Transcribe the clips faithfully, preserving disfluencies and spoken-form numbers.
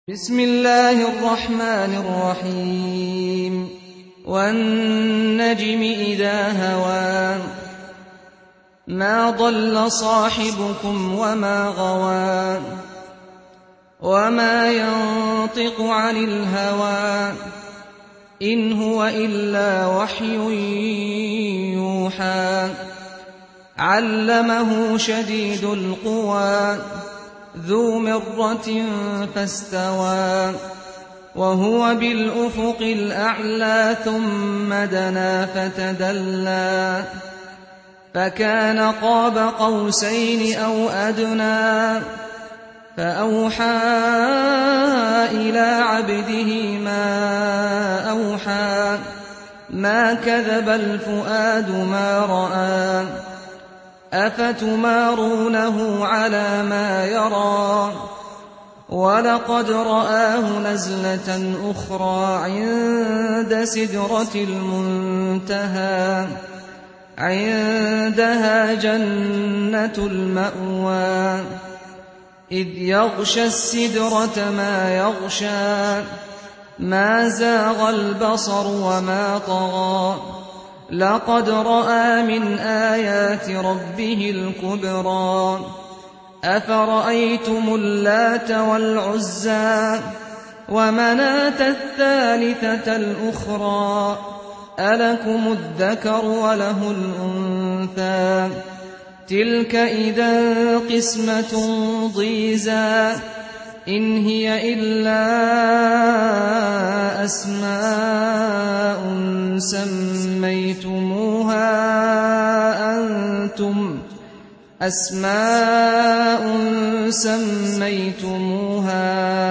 بسم الله الرحمن الرحيم والنجم إذا هوى ما ضل صاحبكم وما غوى وما ينطق عن الهوى إن هو إلا وحي يوحى علمه شديد القوى ذو مرة فاستوى وهو بالأفق الأعلى ثم دنا فتدلى فكان قاب قوسين أو أدنى فأوحى إلى عبده ما أوحى ما كذب الفؤاد ما رأى أفتمارونه على ما يرى ولقد رآه نزلة أخرى عند سدرة المنتهى عندها جنة المأوى إذ يغشى السدرة ما يغشى ما زاغ البصر وما طغى لقد رأى من آيات ربه الكبرى أفرأيتم اللات والعزى ومناة الثالثة الأخرى ألكم الذكر وله الأنثى تلك إذا قسمة ضيزى إن هي إلا أسماء سميتموها أنتم أسماء سميتموها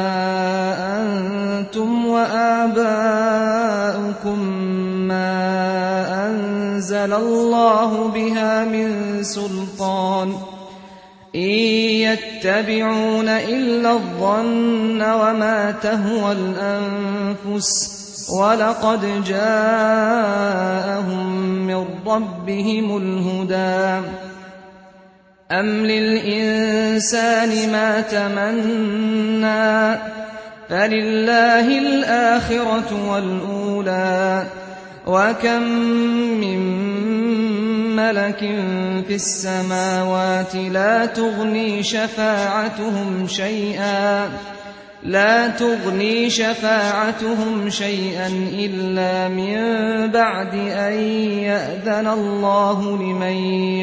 أنتم وآباؤكم ما أنزل الله بها من سلطان إن يتبعون إلا الظن وما تهوى الأنفس ولقد جاءهم من ربهم الهدى أم للإنسان ما تمنى فلله الآخرة والأولى وكم من ملك في السماوات لا تغني شفاعتهم شيئا لا تغني شفاعتهم شيئا إلا من بعد أن يأذن الله لمن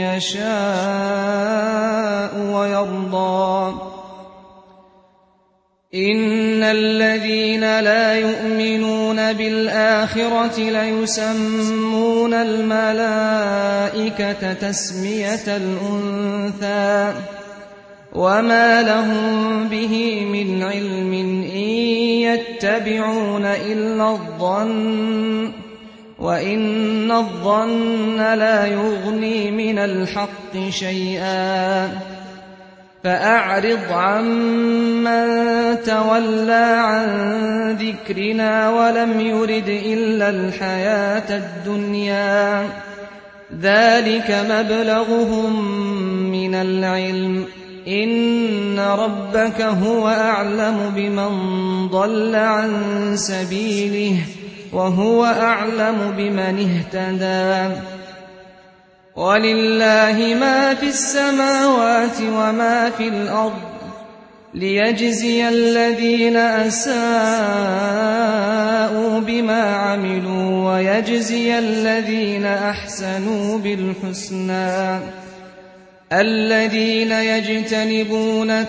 يشاء ويرضى إن الذين لا يؤمنون بالآخرة ليسمون الملائكة تسمية الأنثى وما لهم به من علم إن يتبعون إلا الظن وإن الظن لا يغني من الحق شيئا فأعرض عمن تولى عن ذكرنا ولم يرد إلا الحياة الدنيا ذلك مبلغهم من العلم إن ربك هو أعلم بمن ضل عن سبيله وهو أعلم بمن اهتدى ولله ما في السماوات وما في الأرض ليجزي الذين أساءوا بما عملوا ويجزي الذين أحسنوا بالحسنى الذين يجتنبون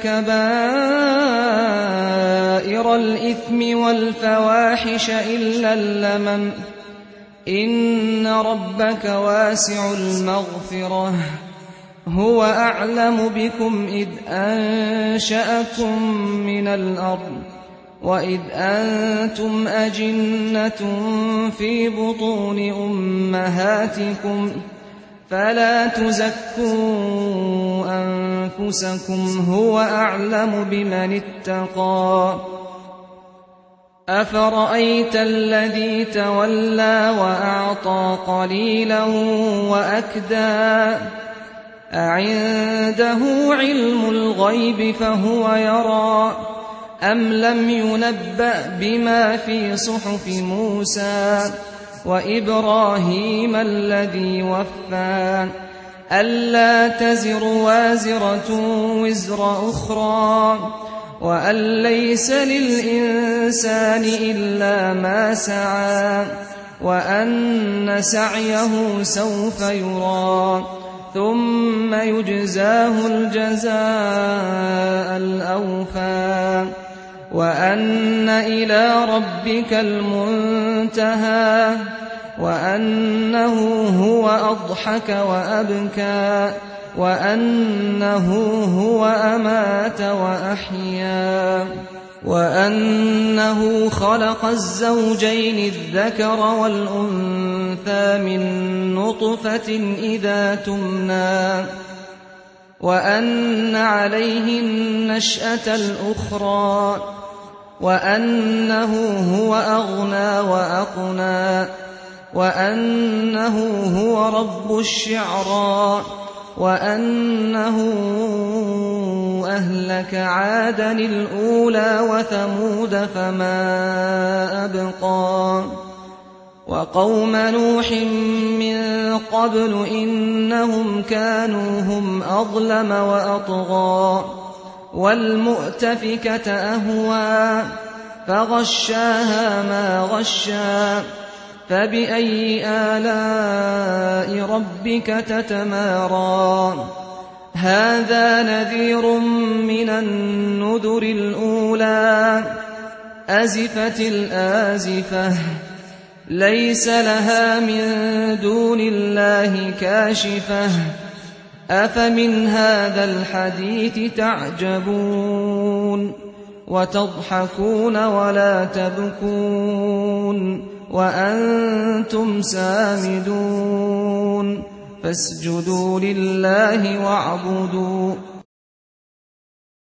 كبائر الإثم والفواحش إلا اللمم إن ربك واسع المغفرة هو أعلم بكم إذ أنشأكم من الأرض وإذ أنتم أجنة في بطون أمهاتكم فلا تزكوا أنفسكم هو أعلم بمن اتقى أفرأيت الذي تولى وأعطى قليلا وأكدى أعنده علم الغيب فهو يرى أَمْ لَمْ يُنَبَّأْ بِمَا فِي صُحُفِ مُوسَىٰ وَإِبْرَاهِيمَ الَّذِي وَفَّىٰ أَلَّا تَزِرُ وَازِرَةٌ وِزْرَ أُخْرَىٰ وَأَن لَّيْسَ لِلْإِنسَانِ إِلَّا مَا سَعَىٰ وَأَنَّ سَعْيَهُ سَوْفَ يُرَىٰ ثُمَّ يُجْزَاهُ الْجَزَاءَ الْأَوْفَىٰ وَأَنَّ إِلَىٰ رَبِّكَ الْمُنتَهَىٰ وَأَنَّهُ هُوَ أَضْحَكَ وَأَبْكَىٰ وَأَنَّهُ هُوَ أَمَاتَ وَأَحْيَا وَأَنَّهُ خَلَقَ الزَّوْجَيْنِ الذَّكَرَ وَالْأُنثَىٰ مِن نُّطْفَةٍ إِذَا تُمْنَىٰ وَأَنَّ عَلَيْهِ النَّشْأَةَ الْأُخْرَىٰ وَأَنَّهُ هُوَ أَغْنَىٰ وَأَقْنَىٰ وَأَنَّهُ هُوَ رَبُّ الشِّعْرَىٰ وَأَنَّهُ أَهْلَكَ عَادًا الْأُولَىٰ وَثَمُودَ فَمَا أَبْقَىٰ وَقَوْمَ نُوحٍ مِّن قَبْلُ إِنَّهُمْ كَانُوا هُمْ أَظْلَمَ وَأَطْغَىٰ وَالْمُؤْتَفِكَةَ أَهْوَىٰ فَغَشَّاهَا مَا غَشَّىٰ فَبِأَيِّ آلَاءِ رَبِّكَ تَتَمَارَىٰ هَٰذَا نَذِيرٌ مِّنَ النُّذُرِ الْأُولَىٰ أَزِفَتِ الْآزِفَةُ لَيْسَ لَهَا مِن دُونِ اللَّهِ كَاشِفَةٌ أَفَمِنْ هَٰذَا الْحَدِيثِ تَعْجَبُونَ وَتَضْحَكُونَ وَلَا تَبْكُونَ وَأَنتُمْ سَامِدُونَ فَاسْجُدُوا لِلَّهِ وَاعْبُدُوا